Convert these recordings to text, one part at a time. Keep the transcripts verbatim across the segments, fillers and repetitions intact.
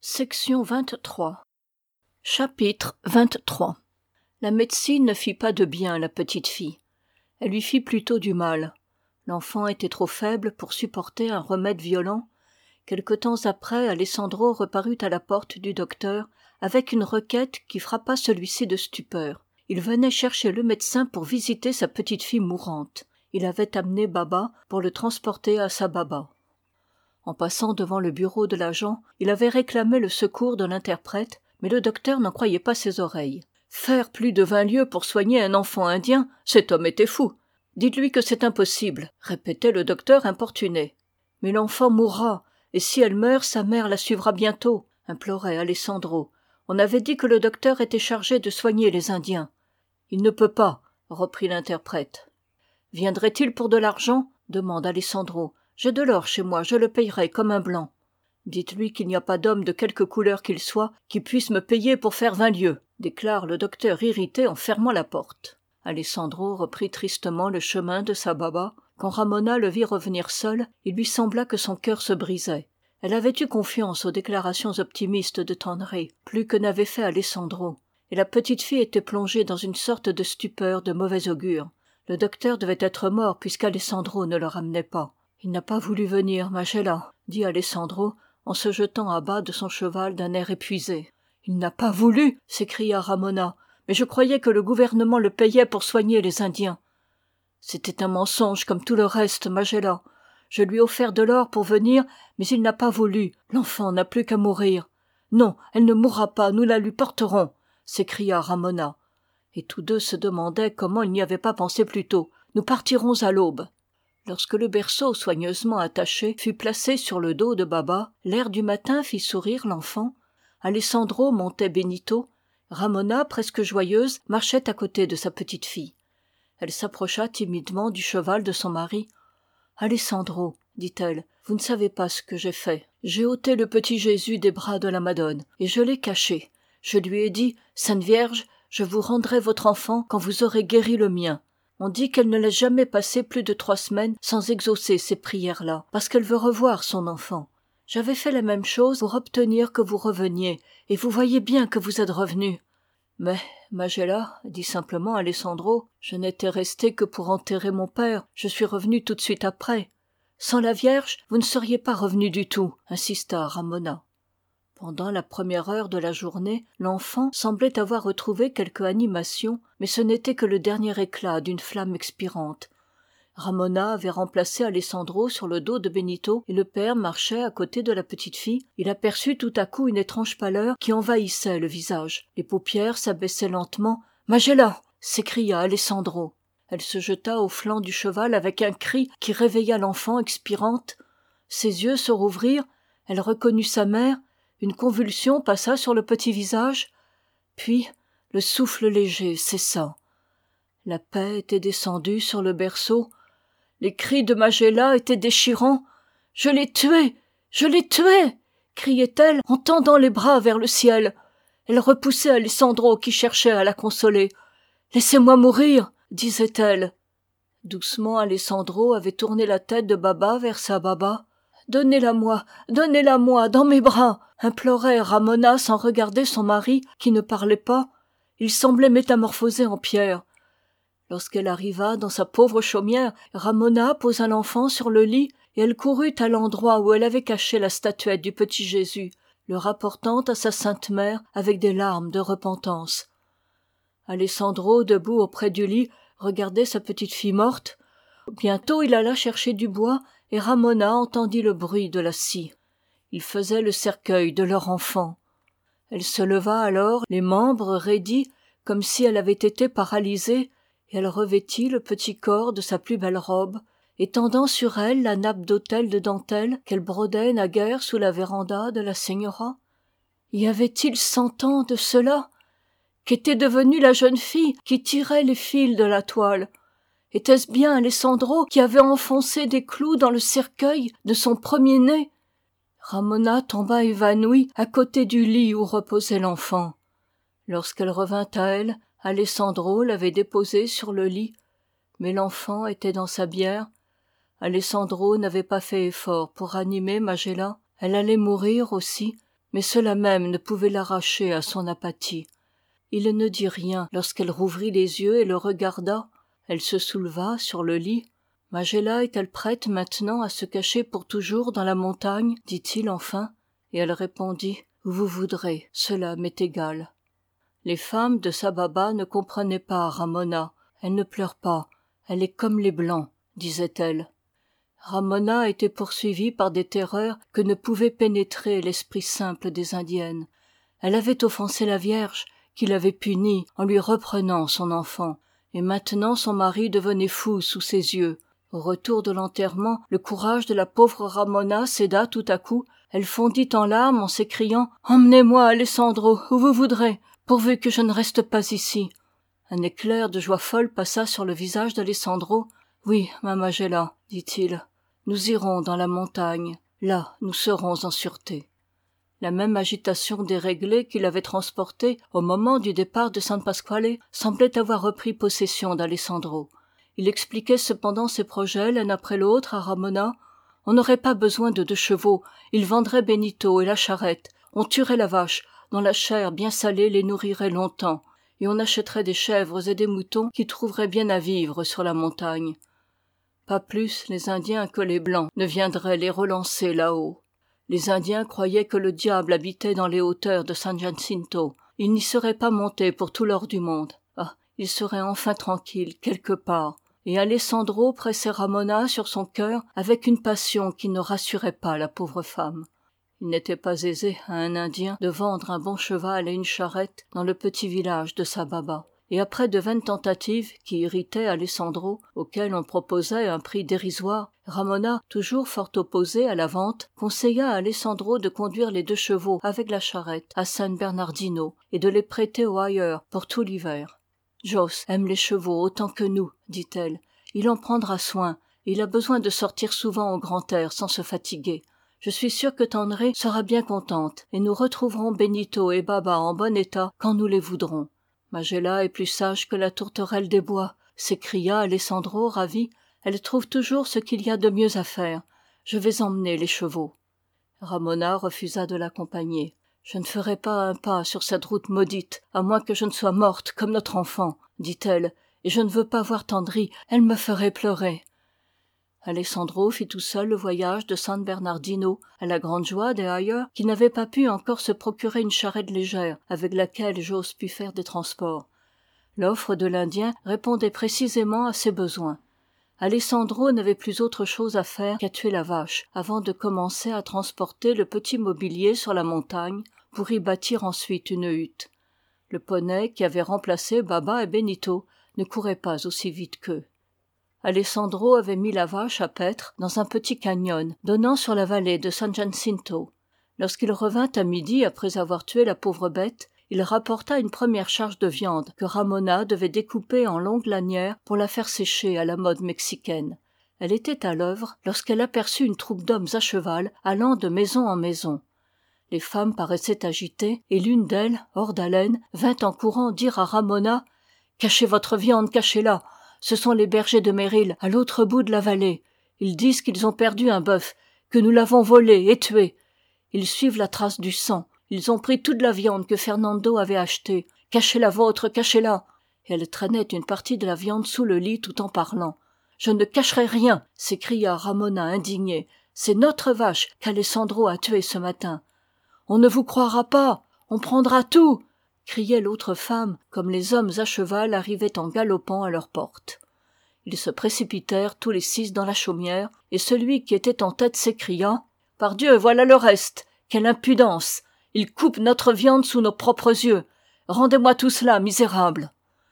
vingt-trois. Chapitre vingt-trois. La médecine ne fit pas de bien à la petite fille. Elle lui fit plutôt du mal. L'enfant était trop faible pour supporter un remède violent. Quelque temps après, Alessandro reparut à la porte du docteur avec une requête qui frappa celui-ci de stupeur. Il venait chercher le médecin pour visiter sa petite fille mourante. Il avait amené Baba pour le transporter à sa baba. En passant devant le bureau de l'agent, il avait réclamé le secours de l'interprète, mais le docteur n'en croyait pas ses oreilles. Faire plus de vingt lieues pour soigner un enfant indien, cet homme était fou. Dites-lui que c'est impossible, répétait le docteur importuné. Mais l'enfant mourra, et si elle meurt, sa mère la suivra bientôt, implorait Alessandro. On avait dit que le docteur était chargé de soigner les Indiens. Il ne peut pas, reprit l'interprète. Viendrait-il pour de l'argent? Demande Alessandro. J'ai de l'or chez moi, je le payerai comme un blanc. Dites-lui qu'il n'y a pas d'homme de quelque couleur qu'il soit qui puisse me payer pour faire vingt lieues, déclare le docteur irrité en fermant la porte. Alessandro reprit tristement le chemin de sa baba. Quand Ramona le vit revenir seule, il lui sembla que son cœur se brisait. Elle avait eu confiance aux déclarations optimistes de Tanneré, plus que n'avait fait Alessandro, et la petite fille était plongée dans une sorte de stupeur de mauvais augure. Le docteur devait être mort puisqu'Alessandro ne le ramenait pas. « Il n'a pas voulu venir, Magella, » dit Alessandro, en se jetant à bas de son cheval d'un air épuisé. « Il n'a pas voulu !» s'écria Ramona. « Mais je croyais que le gouvernement le payait pour soigner les Indiens. »« C'était un mensonge comme tout le reste, Magella. Je lui ai offert de l'or pour venir, mais il n'a pas voulu. L'enfant n'a plus qu'à mourir. »« Non, elle ne mourra pas, nous la lui porterons !» s'écria Ramona. Et tous deux se demandaient comment ils n'y avaient pas pensé plus tôt. « Nous partirons à l'aube. » Lorsque le berceau soigneusement attaché fut placé sur le dos de Baba, l'air du matin fit sourire l'enfant. Alessandro montait Benito. Ramona, presque joyeuse, marchait à côté de sa petite fille. Elle s'approcha timidement du cheval de son mari. « Alessandro, dit-elle, vous ne savez pas ce que j'ai fait. J'ai ôté le petit Jésus des bras de la Madone, et je l'ai caché. Je lui ai dit, Sainte Vierge, je vous rendrai votre enfant quand vous aurez guéri le mien. On dit qu'elle ne laisse jamais passer plus de trois semaines sans exaucer ces prières-là, parce qu'elle veut revoir son enfant. J'avais fait la même chose pour obtenir que vous reveniez, et vous voyez bien que vous êtes revenu. Mais, Magella, dit simplement Alessandro, je n'étais resté que pour enterrer mon père, je suis revenu tout de suite après. Sans la Vierge, vous ne seriez pas revenu du tout, insista Ramona. Pendant la première heure de la journée, l'enfant semblait avoir retrouvé quelque animation, mais ce n'était que le dernier éclat d'une flamme expirante. Ramona avait remplacé Alessandro sur le dos de Benito et le père marchait à côté de la petite fille. Il aperçut tout à coup une étrange pâleur qui envahissait le visage. Les paupières s'abaissaient lentement. « Magella !» s'écria Alessandro. Elle se jeta au flanc du cheval avec un cri qui réveilla l'enfant expirante. Ses yeux se rouvrirent, elle reconnut sa mère. Une convulsion passa sur le petit visage, puis le souffle léger cessa. La paix était descendue sur le berceau. Les cris de Magella étaient déchirants. « Je l'ai tué! Je l'ai tué !» criait-elle en tendant les bras vers le ciel. Elle repoussait Alessandro qui cherchait à la consoler. « Laissez-moi mourir !» disait-elle. Doucement, Alessandro avait tourné la tête de Baba vers sa baba. « Donnez-la-moi, donnez-la-moi, dans mes bras !» implorait Ramona sans regarder son mari qui ne parlait pas. Il semblait métamorphosé en pierre. Lorsqu'elle arriva dans sa pauvre chaumière, Ramona posa l'enfant sur le lit et elle courut à l'endroit où elle avait caché la statuette du petit Jésus, le rapportant à sa sainte mère avec des larmes de repentance. Alessandro, debout auprès du lit, regardait sa petite fille morte. Bientôt il alla chercher du bois et Ramona entendit le bruit de la scie. Ils faisaient le cercueil de leur enfant. Elle se leva alors, les membres raidis, comme si elle avait été paralysée, et elle revêtit le petit corps de sa plus belle robe, étendant sur elle la nappe d'autel de dentelle qu'elle brodait naguère sous la véranda de la señora. Y avait-il cent ans de cela? Qu'était devenue la jeune fille qui tirait les fils de la toile? Était-ce bien Alessandro qui avait enfoncé des clous dans le cercueil de son premier-né? Ramona tomba évanouie à côté du lit où reposait l'enfant. Lorsqu'elle revint à elle, Alessandro l'avait déposée sur le lit, mais l'enfant était dans sa bière. Alessandro n'avait pas fait effort pour ranimer Magella. Elle allait mourir aussi, mais cela même ne pouvait l'arracher à son apathie. Il ne dit rien lorsqu'elle rouvrit les yeux et le regarda. Elle se souleva sur le lit. « Magella est-elle prête maintenant à se cacher pour toujours dans la montagne ?» dit-il enfin. Et elle répondit « Où vous voudrez, cela m'est égal. » Les femmes de Sababa ne comprenaient pas Ramona. « Elle ne pleure pas, elle est comme les Blancs, » disait-elle. Ramona était poursuivie par des terreurs que ne pouvait pénétrer l'esprit simple des indiennes. Elle avait offensé la Vierge, qui l'avait punie en lui reprenant son enfant, et maintenant son mari devenait fou sous ses yeux. Au retour de l'enterrement, le courage de la pauvre Ramona céda tout à coup. Elle fondit en larmes en s'écriant « Emmenez-moi, Alessandro, où vous voudrez, pourvu que je ne reste pas ici. » Un éclair de joie folle passa sur le visage d'Alessandro. « Oui, ma Magella, dit-il, nous irons dans la montagne, là nous serons en sûreté. » La même agitation déréglée qui l'avait transporté au moment du départ de San Pasquale semblait avoir repris possession d'Alessandro. Il expliquait cependant ses projets l'un après l'autre à Ramona. On n'aurait pas besoin de deux chevaux, il vendrait Benito et la charrette, on tuerait la vache, dont la chair bien salée les nourrirait longtemps, et on achèterait des chèvres et des moutons qui trouveraient bien à vivre sur la montagne. Pas plus les Indiens que les Blancs ne viendraient les relancer là-haut. Les Indiens croyaient que le diable habitait dans les hauteurs de San Jacinto. Ils n'y seraient pas montés pour tout l'or du monde. Ah, ils seraient enfin tranquilles quelque part. Et Alessandro pressait Ramona sur son cœur avec une passion qui ne rassurait pas la pauvre femme. Il n'était pas aisé à un Indien de vendre un bon cheval et une charrette dans le petit village de Sababa. Et après de vaines tentatives qui irritaient Alessandro, auxquelles on proposait un prix dérisoire, Ramona, toujours fort opposée à la vente, conseilla à Alessandro de conduire les deux chevaux avec la charrette à San Bernardino et de les prêter au hire pour tout l'hiver. « Jos aime les chevaux autant que nous, dit-elle. Il en prendra soin, et il a besoin de sortir souvent au grand air sans se fatiguer. Je suis sûre que Tendré sera bien contente, et nous retrouverons Benito et Baba en bon état quand nous les voudrons. » Magella est plus sage que la tourterelle des bois, s'écria Alessandro ravi. Elle trouve toujours ce qu'il y a de mieux à faire. Je vais emmener les chevaux. Ramona refusa de l'accompagner. Je ne ferai pas un pas sur cette route maudite, à moins que je ne sois morte comme notre enfant, dit-elle, et je ne veux pas voir Tendry, elle me ferait pleurer. Alessandro fit tout seul le voyage de San Bernardino, à la grande joie des Hyer, qui n'avaient pas pu encore se procurer une charrette légère avec laquelle Jos pût faire des transports. L'offre de l'Indien répondait précisément à ses besoins. Alessandro n'avait plus autre chose à faire qu'à tuer la vache, avant de commencer à transporter le petit mobilier sur la montagne, pour y bâtir ensuite une hutte. Le poney qui avait remplacé Baba et Benito ne courait pas aussi vite qu'eux. Alessandro avait mis la vache à paître dans un petit canyon donnant sur la vallée de San Jacinto. Lorsqu'il revint à midi après avoir tué la pauvre bête, il rapporta une première charge de viande que Ramona devait découper en longues lanières pour la faire sécher à la mode mexicaine. Elle était à l'œuvre lorsqu'elle aperçut une troupe d'hommes à cheval allant de maison en maison. Les femmes paraissaient agitées et l'une d'elles, hors d'haleine, vint en courant dire à Ramona « Cachez votre viande, cachez-la ! Ce sont les bergers de Meril, à l'autre bout de la vallée. Ils disent qu'ils ont perdu un bœuf, que nous l'avons volé et tué. Ils suivent la trace du sang. Ils ont pris toute la viande que Fernando avait achetée. Cachez la vôtre, cachez-la !» Et elle traînait une partie de la viande sous le lit tout en parlant. « Je ne cacherai rien !» s'écria Ramona indignée. « C'est notre vache qu'Alessandro a tuée ce matin. »« On ne vous croira pas. On prendra tout !» criait l'autre femme, comme les hommes à cheval arrivaient en galopant à leur porte. Ils se précipitèrent tous les six dans la chaumière, et celui qui était en tête s'écria « Pardieu, voilà le reste! Quelle impudence! Ils coupent notre viande sous nos propres yeux! Rendez-moi tout cela, misérable !»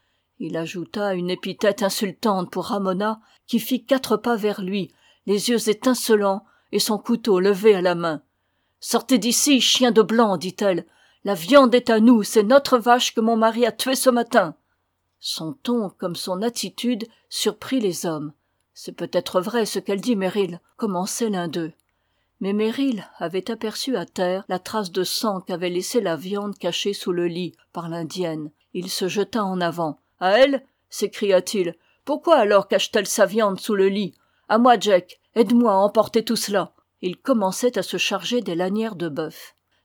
Il ajouta une épithète insultante pour Ramona, qui fit quatre pas vers lui, les yeux étincelants et son couteau levé à la main. « Sortez d'ici, chien de blanc !» dit-elle. « La viande est à nous, c'est notre vache que mon mari a tuée ce matin. » Son ton, comme son attitude, surprit les hommes. « C'est peut-être vrai ce qu'elle dit, Meril, » commençait l'un d'eux. Mais Meril avait aperçu à terre la trace de sang qu'avait laissée la viande cachée sous le lit par l'Indienne. Il se jeta en avant. « À elle ?» s'écria-t-il. « Pourquoi alors cache-t-elle sa viande sous le lit ? À moi, Jack, aide-moi à emporter tout cela. » Il commençait à se charger des lanières de bœuf.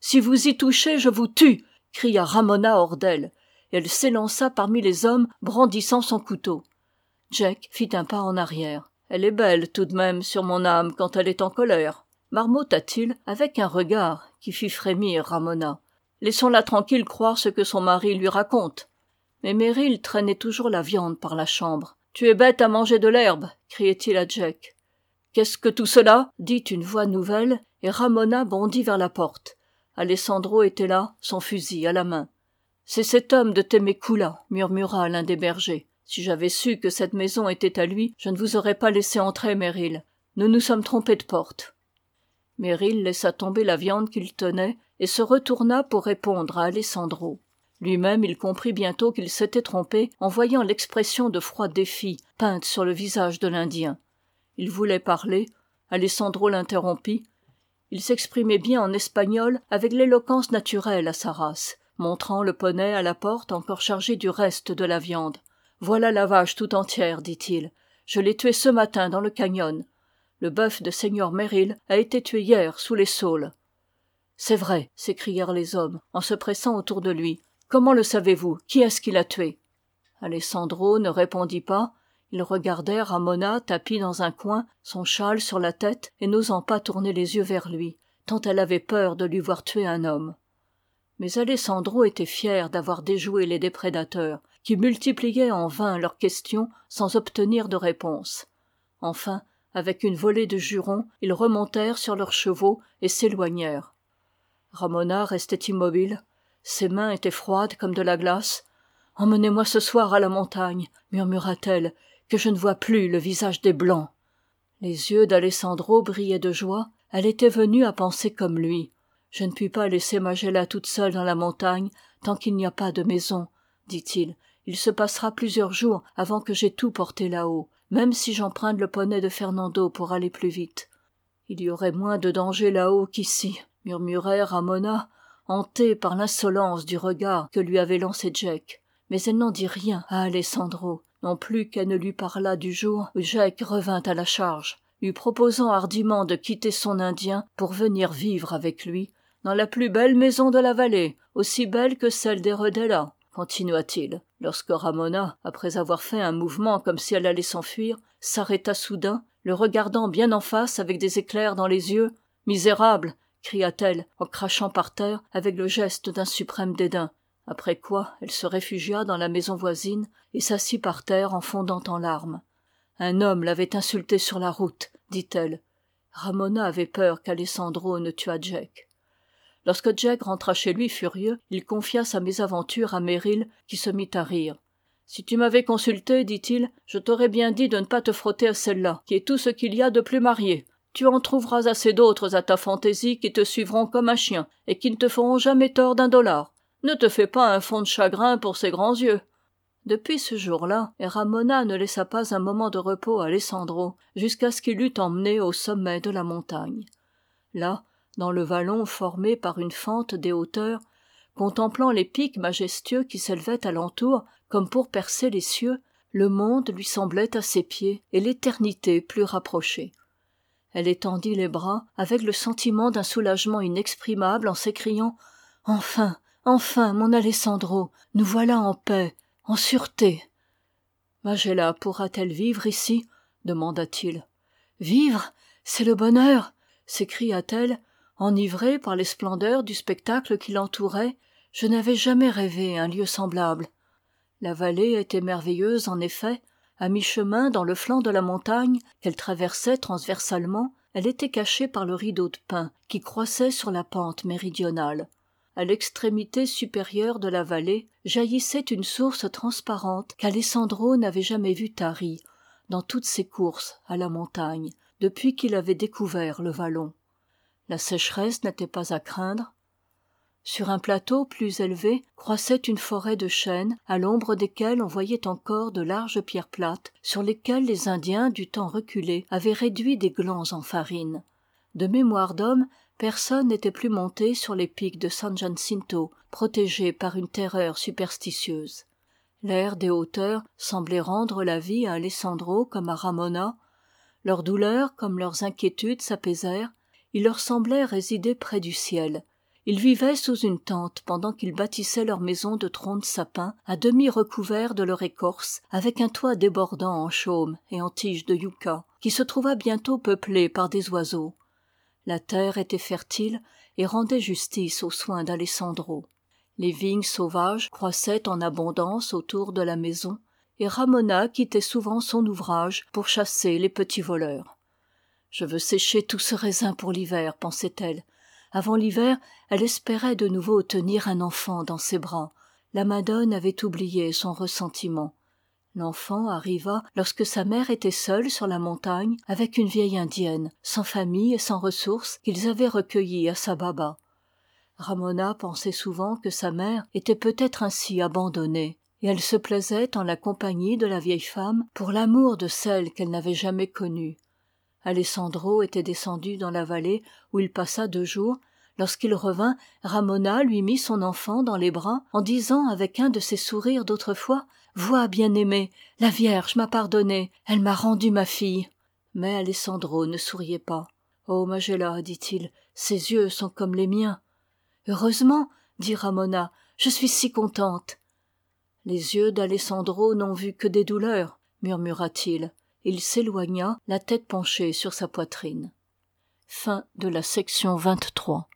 Si vous y touchez, je vous tue !» cria Ramona hors d'elle, et elle s'élança parmi les hommes, brandissant son couteau. Jack fit un pas en arrière. « Elle est belle, tout de même, sur mon âme, quand elle est en colère !» marmotta-t-il avec un regard qui fit frémir Ramona. « Laissons-la tranquille croire ce que son mari lui raconte. » Mais Merrill traînait toujours la viande par la chambre. « Tu es bête à manger de l'herbe !» criait-il à Jack. « Qu'est-ce que tout cela ?» dit une voix nouvelle, et Ramona bondit vers la porte. Alessandro était là, son fusil à la main. « C'est cet homme de Temecula, » murmura l'un des bergers. « Si j'avais su que cette maison était à lui, je ne vous aurais pas laissé entrer, Merrill. Nous nous sommes trompés de porte. » Merrill laissa tomber la viande qu'il tenait et se retourna pour répondre à Alessandro. Lui-même il comprit bientôt qu'il s'était trompé en voyant l'expression de froid défi peinte sur le visage de l'Indien. Il voulait parler, Alessandro l'interrompit. Il s'exprimait bien en espagnol avec l'éloquence naturelle à sa race, montrant le poney à la porte encore chargé du reste de la viande. « Voilà la vache tout entière, dit-il. Je l'ai tuée ce matin dans le canyon. Le bœuf de Seigneur Merrill a été tué hier sous les saules. »« C'est vrai, » s'écrièrent les hommes, en se pressant autour de lui. « Comment le savez-vous ? Qui est-ce qui l'a tué ?» Alessandro ne répondit pas. Il regardait Ramona tapie dans un coin, son châle sur la tête, et n'osant pas tourner les yeux vers lui, tant elle avait peur de lui voir tuer un homme. Mais Alessandro était fier d'avoir déjoué les déprédateurs, qui multipliaient en vain leurs questions sans obtenir de réponse. Enfin, avec une volée de jurons, ils remontèrent sur leurs chevaux et s'éloignèrent. Ramona restait immobile. Ses mains étaient froides comme de la glace. « Emmenez-moi ce soir à la montagne, » murmura-t-elle, « que je ne vois plus le visage des Blancs. » Les yeux d'Alessandro brillaient de joie. Elle était venue à penser comme lui. « Je ne puis pas laisser Magella toute seule dans la montagne tant qu'il n'y a pas de maison, » dit-il. « Il se passera plusieurs jours avant que j'aie tout porté là-haut, même si j'emprunte le poney de Fernando pour aller plus vite. »« Il y aurait moins de danger là-haut qu'ici, » murmurait Ramona, hantée par l'insolence du regard que lui avait lancé Jack. Mais elle n'en dit rien à Alessandro, non plus qu'elle ne lui parla du jour où Jack revint à la charge, lui proposant hardiment de quitter son Indien pour venir vivre avec lui dans la plus belle maison de la vallée, aussi belle que celle des Redella, continua-t-il, lorsque Ramona, après avoir fait un mouvement comme si elle allait s'enfuir, s'arrêta soudain, le regardant bien en face avec des éclairs dans les yeux. « Misérable !» cria-t-elle en crachant par terre avec le geste d'un suprême dédain. Après quoi elle se réfugia dans la maison voisine et s'assit par terre en fondant en larmes. « Un homme l'avait insultée sur la route, » dit-elle. Ramona avait peur qu'Alessandro ne tuât Jack. Lorsque Jack rentra chez lui furieux, il confia sa mésaventure à Merrill qui se mit à rire. « Si tu m'avais consulté, dit-il, je t'aurais bien dit de ne pas te frotter à celle-là, qui est tout ce qu'il y a de plus marié. Tu en trouveras assez d'autres à ta fantaisie qui te suivront comme un chien et qui ne te feront jamais tort d'un dollar. Ne te fais pas un fond de chagrin pour ces grands yeux. » Depuis ce jour-là, Ramona ne laissa pas un moment de repos à Alessandro jusqu'à ce qu'il l'eût emmené au sommet de la montagne. Là, dans le vallon formé par une fente des hauteurs, contemplant les pics majestueux qui s'élevaient alentour comme pour percer les cieux, le monde lui semblait à ses pieds et l'éternité plus rapprochée. Elle étendit les bras avec le sentiment d'un soulagement inexprimable en s'écriant « Enfin, enfin, mon Alessandro, nous voilà en paix, en sûreté. »« Magella pourra-t-elle vivre ici ?» demanda-t-il. « Vivre, c'est le bonheur !» s'écria-t-elle, enivrée par les splendeurs du spectacle qui l'entourait. « Je n'avais jamais rêvé un lieu semblable. » La vallée était merveilleuse en effet. À mi-chemin dans le flanc de la montagne qu'elle traversait transversalement, elle était cachée par le rideau de pins qui croissait sur la pente méridionale. À l'extrémité supérieure de la vallée jaillissait une source transparente qu'Alessandro n'avait jamais vue tarie dans toutes ses courses à la montagne depuis qu'il avait découvert le vallon. La sécheresse n'était pas à craindre. Sur un plateau plus élevé croissait une forêt de chênes à l'ombre desquelles on voyait encore de larges pierres plates sur lesquelles les Indiens du temps reculé avaient réduit des glands en farine. De mémoire d'homme, personne n'était plus monté sur les pics de San Jacinto, protégés par une terreur superstitieuse. L'air des hauteurs semblait rendre la vie à Alessandro comme à Ramona. Leurs douleurs comme leurs inquiétudes s'apaisèrent. Il leur semblait résider près du ciel. Ils vivaient sous une tente pendant qu'ils bâtissaient leur maison de troncs de sapin à demi recouvert de leur écorce, avec un toit débordant en chaume et en tiges de yucca, qui se trouva bientôt peuplé par des oiseaux. La terre était fertile et rendait justice aux soins d'Alessandro. Les vignes sauvages croissaient en abondance autour de la maison, et Ramona quittait souvent son ouvrage pour chasser les petits voleurs. « Je veux sécher tout ce raisin pour l'hiver, pensait-elle. Avant l'hiver, elle espérait de nouveau tenir un enfant dans ses bras. La Madone avait oublié son ressentiment. L'enfant arriva lorsque sa mère était seule sur la montagne avec une vieille indienne, sans famille et sans ressources, qu'ils avaient recueillie à Sababa. Ramona pensait souvent que sa mère était peut-être ainsi abandonnée, et elle se plaisait en la compagnie de la vieille femme pour l'amour de celle qu'elle n'avait jamais connue. Alessandro était descendu dans la vallée où il passa deux jours. Lorsqu'il revint, Ramona lui mit son enfant dans les bras en disant avec un de ses sourires d'autrefois « Vois, bien-aimé, la Vierge m'a pardonné, elle m'a rendu ma fille. » Mais Alessandro ne souriait pas. « Oh, Magella, dit-il, ses yeux sont comme les miens. »« Heureusement, dit Ramona, je suis si contente. »« Les yeux d'Alessandro n'ont vu que des douleurs, » murmura-t-il. Il s'éloigna, la tête penchée sur sa poitrine. Fin de la section vingt-trois.